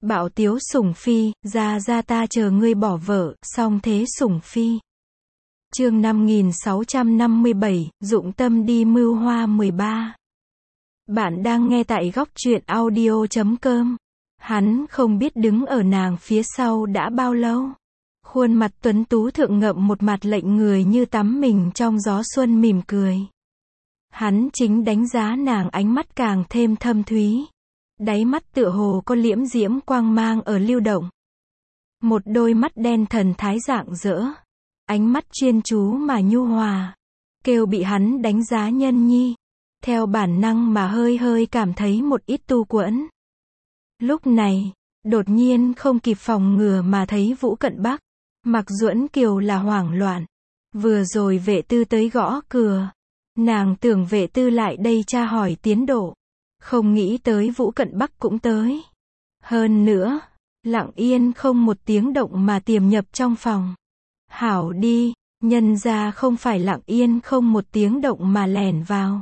Bạo tiếu sủng phi, ra ta chờ ngươi bỏ vợ, song thế sủng phi. Chương 5657, dụng tâm đi mưu hoa 13. Bạn đang nghe tại góc truyện audio.com. Hắn không biết đứng ở nàng phía sau đã bao lâu. Khuôn mặt tuấn tú thượng ngậm một mặt lệnh người như tắm mình trong gió xuân mỉm cười. Hắn chính đánh giá nàng, ánh mắt càng thêm thâm thúy. Đáy mắt tựa hồ có liễm diễm quang mang ở lưu động. Một đôi mắt đen thần thái rạng rỡ. Ánh mắt chuyên chú mà nhu hòa. Kêu bị hắn đánh giá nhân nhi. Theo bản năng mà hơi hơi cảm thấy một ít tu quẫn. Lúc này, đột nhiên không kịp phòng ngừa mà thấy Vũ Cận Bắc. Mạc Duẫn Kiều là hoảng loạn. Vừa rồi vệ tư tới gõ cửa. Nàng tưởng vệ tư lại đây tra hỏi tiến độ. Không nghĩ tới Vũ Cận Bắc cũng tới. Hơn nữa, lặng yên không một tiếng động mà tiềm nhập trong phòng. Hảo đi, nhân ra không phải lặng yên không một tiếng động mà lẻn vào.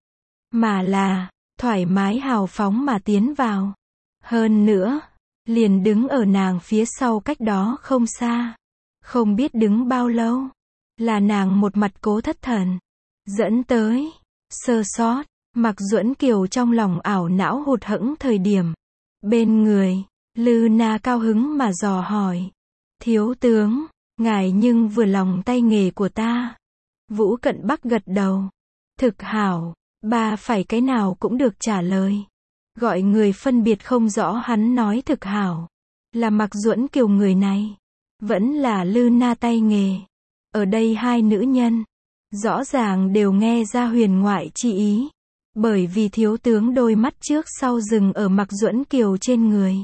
Mà là, thoải mái hào phóng mà tiến vào. Hơn nữa, liền đứng ở nàng phía sau cách đó không xa. Không biết đứng bao lâu. Là nàng một mặt cố thất thần. Dẫn tới, sơ sót. Mạc Duẫn Kiều trong lòng ảo não hụt hẫng thời điểm. Bên người, Lư Na cao hứng mà dò hỏi. Thiếu tướng, ngài nhưng vừa lòng tay nghề của ta. Vũ Cận Bắc gật đầu. Thực hảo, ba phải cái nào cũng được trả lời. Gọi người phân biệt không rõ hắn nói thực hảo. Là Mạc Duẫn Kiều người này. Vẫn là Lư Na tay nghề. Ở đây hai nữ nhân. Rõ ràng đều nghe ra huyền ngoại chi ý. Bởi vì thiếu tướng đôi mắt trước sau dừng ở Mạc Duẫn Kiều trên người.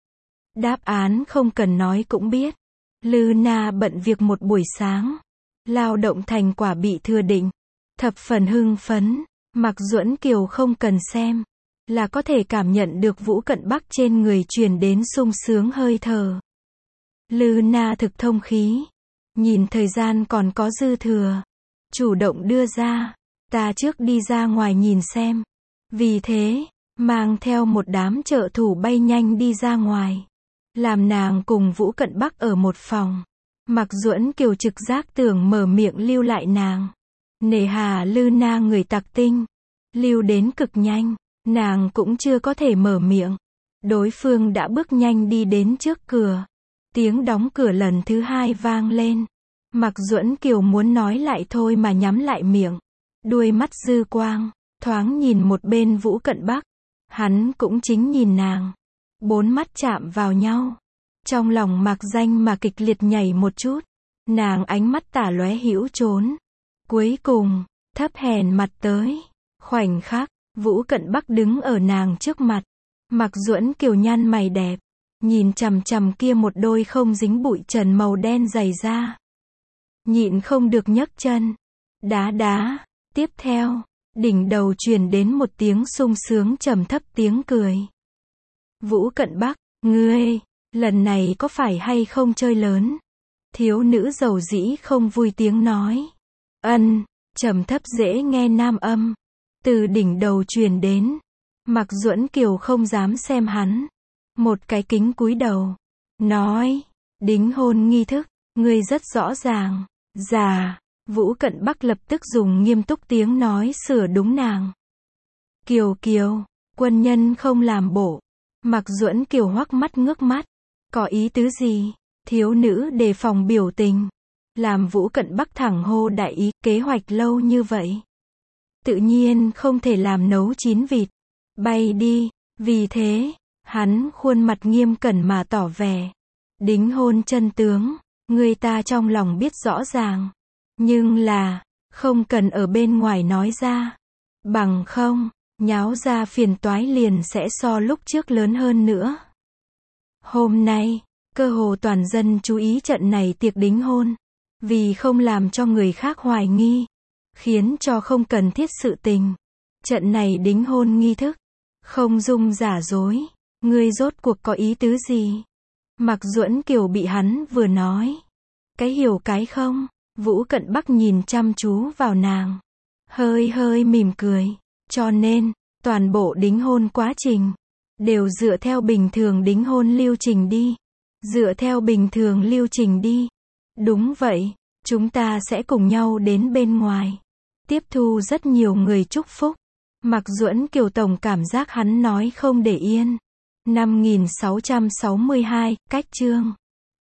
Đáp án không cần nói cũng biết. Lư Na bận việc một buổi sáng. Lao động thành quả bị thừa định. Thập phần hưng phấn. Mạc Duẫn Kiều không cần xem. Là có thể cảm nhận được Vũ Cận Bắc trên người truyền đến sung sướng hơi thở. Lư Na thực thông khí. Nhìn thời gian còn có dư thừa. Chủ động đưa ra. Ta trước đi ra ngoài nhìn xem. Vì thế, mang theo một đám trợ thủ bay nhanh đi ra ngoài. Làm nàng cùng Vũ Cận Bắc ở một phòng. Mạc Duẫn Kiều trực giác tưởng mở miệng lưu lại nàng. Nề hà Lư Na người tặc tinh. Lưu đến cực nhanh. Nàng cũng chưa có thể mở miệng. Đối phương đã bước nhanh đi đến trước cửa. Tiếng đóng cửa lần thứ hai vang lên. Mạc Duẫn Kiều muốn nói lại thôi mà nhắm lại miệng. Đuôi mắt dư quang, thoáng nhìn một bên Vũ Cận Bắc. Hắn cũng chính nhìn nàng. Bốn mắt chạm vào nhau. Trong lòng Mạc Danh mà kịch liệt nhảy một chút. Nàng ánh mắt tả lóe hữu trốn. Cuối cùng, thấp hèn mặt tới. Khoảnh khắc, Vũ Cận Bắc đứng ở nàng trước mặt. Mạc Duẫn Kiều nhăn mày đẹp. Nhìn chằm chằm kia một đôi không dính bụi trần màu đen dày da. Nhịn không được nhấc chân. Đá. Tiếp theo, đỉnh đầu truyền đến một tiếng sung sướng trầm thấp tiếng cười. Vũ Cận Bắc, ngươi, lần này có phải hay không chơi lớn? Thiếu nữ dầu dĩ không vui tiếng nói. Ân, trầm thấp dễ nghe nam âm. Từ đỉnh đầu truyền đến. Mạc Duẫn Kiều không dám xem hắn. Một cái kính cúi đầu. Nói, đính hôn nghi thức, ngươi rất rõ ràng. Dạ. Vũ Cận Bắc lập tức dùng nghiêm túc tiếng nói sửa đúng nàng. Kiều, quân nhân không làm bộ. Mạc Duẫn Kiều hoắc mắt ngước mắt. Có ý tứ gì? Thiếu nữ đề phòng biểu tình. Làm Vũ Cận Bắc thẳng hô đại ý, kế hoạch lâu như vậy. Tự nhiên không thể làm nấu chín vịt. Bay đi. Vì thế, hắn khuôn mặt nghiêm cẩn mà tỏ vẻ. Đính hôn chân tướng, người ta trong lòng biết rõ ràng. Nhưng là, không cần ở bên ngoài nói ra. Bằng không, nháo ra phiền toái liền sẽ so lúc trước lớn hơn nữa. Hôm nay, cơ hồ toàn dân chú ý trận này tiệc đính hôn. Vì không làm cho người khác hoài nghi. Khiến cho không cần thiết sự tình. Trận này đính hôn nghi thức. Không dung giả dối. Ngươi rốt cuộc có ý tứ gì? Mạc Duẫn Kiều bị hắn vừa nói. Cái hiểu cái không? Vũ Cận Bắc nhìn chăm chú vào nàng. Hơi mỉm cười. Cho nên, toàn bộ đính hôn quá trình. Đều dựa theo bình thường đính hôn lưu trình đi. Dựa theo bình thường lưu trình đi. Đúng vậy, chúng ta sẽ cùng nhau đến bên ngoài. Tiếp thu rất nhiều người chúc phúc. Mạc Duẫn Kiều tổng cảm giác hắn nói không để yên. 5662, cách chương